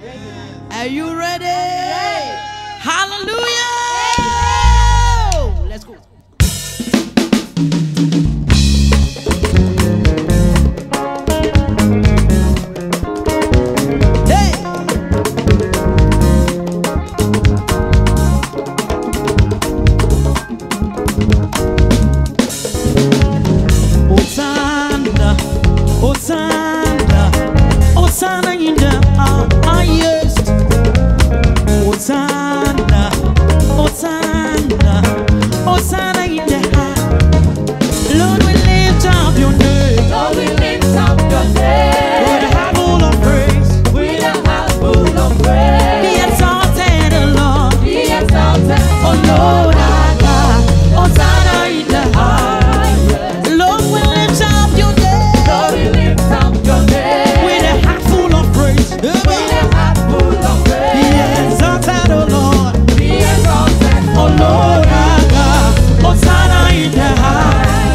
Are you ready? Hallelujah! Let's go. Hey! Hosanna, Hosanna, Hosanna in the highest. Hosanna, Hosanna, Hosanna in the high. Lord, we lift up your name. Lord, we lift up your name. With a heart full of praise. With a heart full of praise. Be exalted, O Lord. Be exalted, Oh Lord, our God. Hosanna in the high. highest. Lord, we lift up your name. Lord, we lift up your name. With a heart full of praise. With a heart full of Be praise. exalted, O Lord. Be exalted, Oh Lord, our God. Hosanna in the high.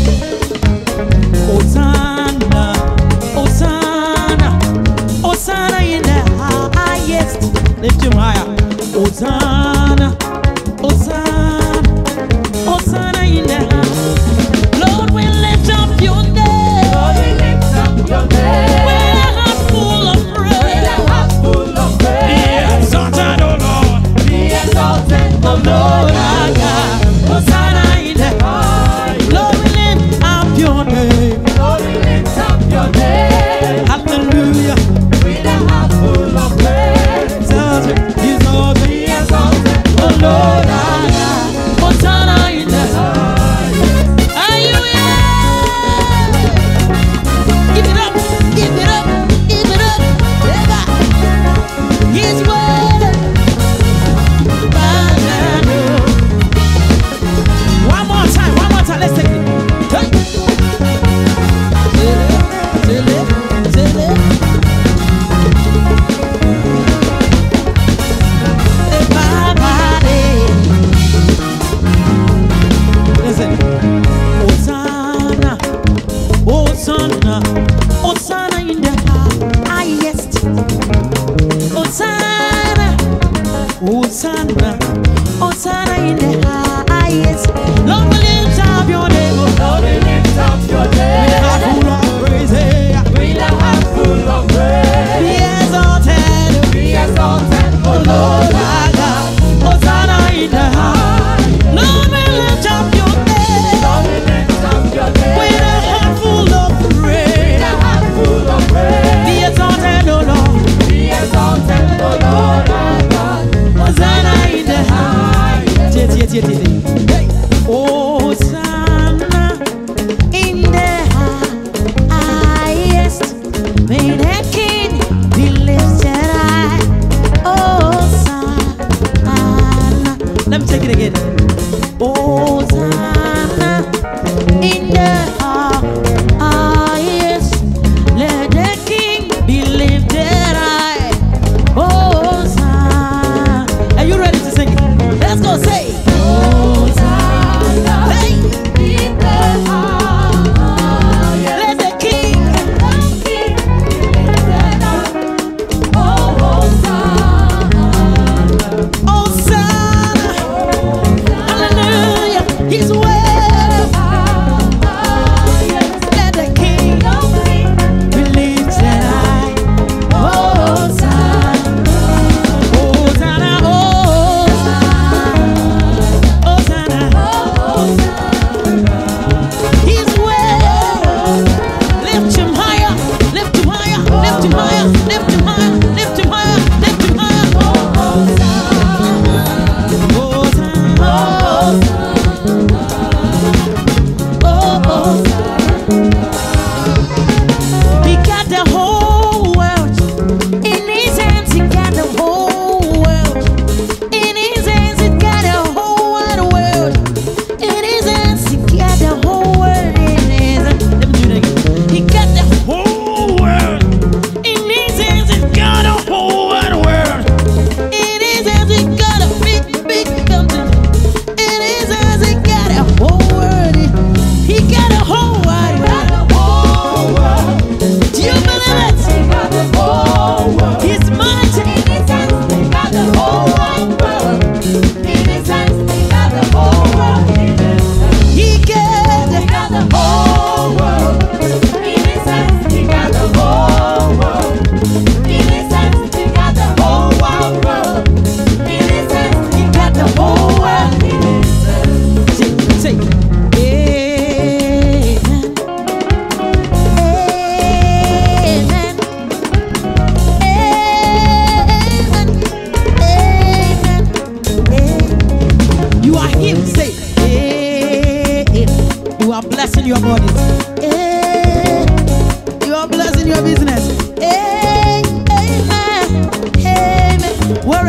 Hosanna, Hosanna, Hosanna in the highest. Lift him higher. Hosanna, Hosanna, Hosanna in the high. Lord, we lift up your name. Lord, we lift up your name. With a heart full of With praise. a heart full of Be praise. exalted, O Lord. Be exalted, Oh Lord, our God. Hosanna in the high. Lord, we lift up your name. Lord, we lift up your name. Hallelujah. With a heart full of praise. Exalted, exalted. Be exalted, Oh Lord, our God. Hosanna in the high. Are you here? Give it up, give it up, give it up. Ever. His word. One more time, let's take it. Hey. Zele, zele, zele. Everybody. Listen. Hosanna, Hosanna, Hosanna in the highest. Hosanna, Hosanna, Hosanna in the highest. Lord, we lift up your name. Lord, we lift up your With a heart name. full of praise. Hey. With a heart full of Be praise. exalted. Be exalted, Oh O Lord, Lord. our God. Hosanna in the high. Lord, we lift up your name. Lord, we lift up your With a name. heart full of With praise. a heart full of Be praise. exalted, O Lord. Be exalted, O Lord our God. Hosanna in the high. Highest. Hey. Hosanna in the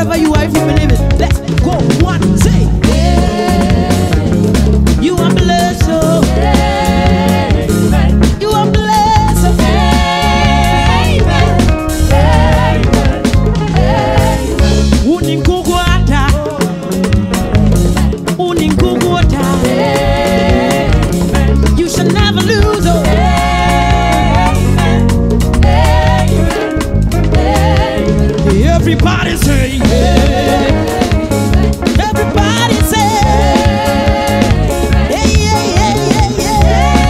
Wherever you are, if you believe it, let's go. One, say, you are blessed. Oh. You are blessed. Uninkuguata. Uninkuguata. You shall never lose. Oh. Everybody say, everybody say, yeah, yeah, yeah, yeah,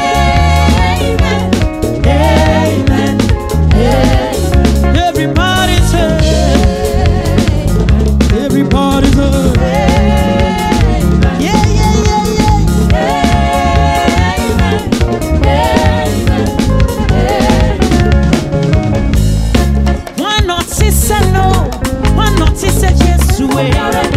yeah. Amen. Everybody say, everybody say, yeah, yeah, yeah, yeah. Why not say no? Why not say yes to it?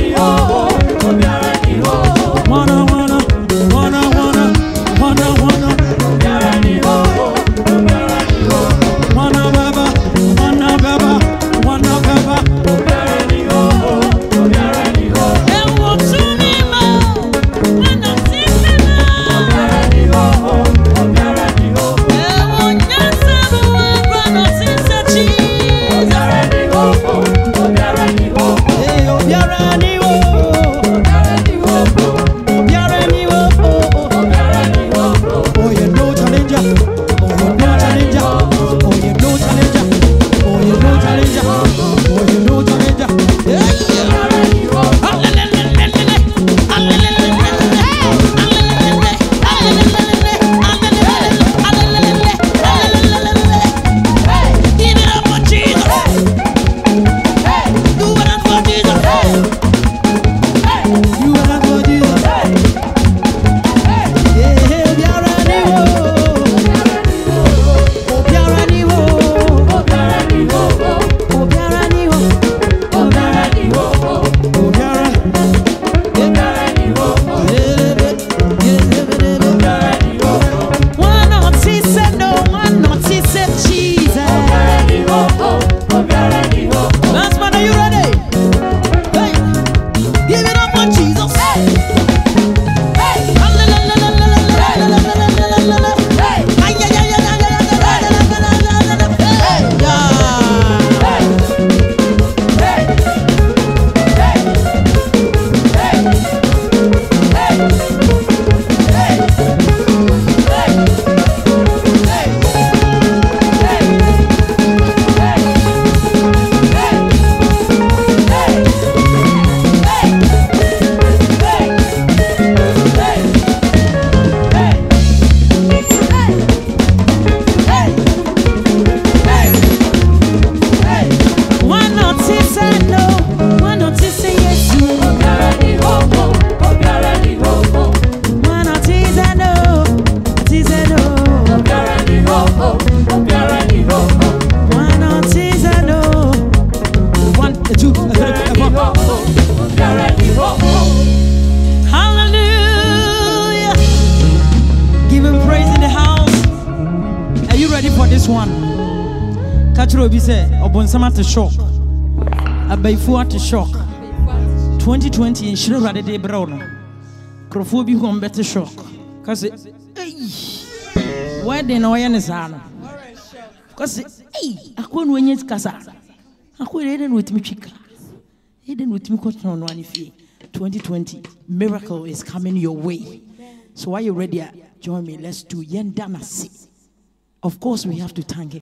Hallelujah. Give him praise in the house. Are you ready for this one? Katro bi say obonsama to shock. Abaifu at shock. 2020 in Shiro Rade de Brown. Crofo bi hu better shock. Cause why they know yan is ana? Cause akon wenye kasa. Akon eden with me chika. Eden with me question on one if 2020 miracle is coming your way. So are you ready? Join me. Let's do Yendamasi. Of course we have to thank him.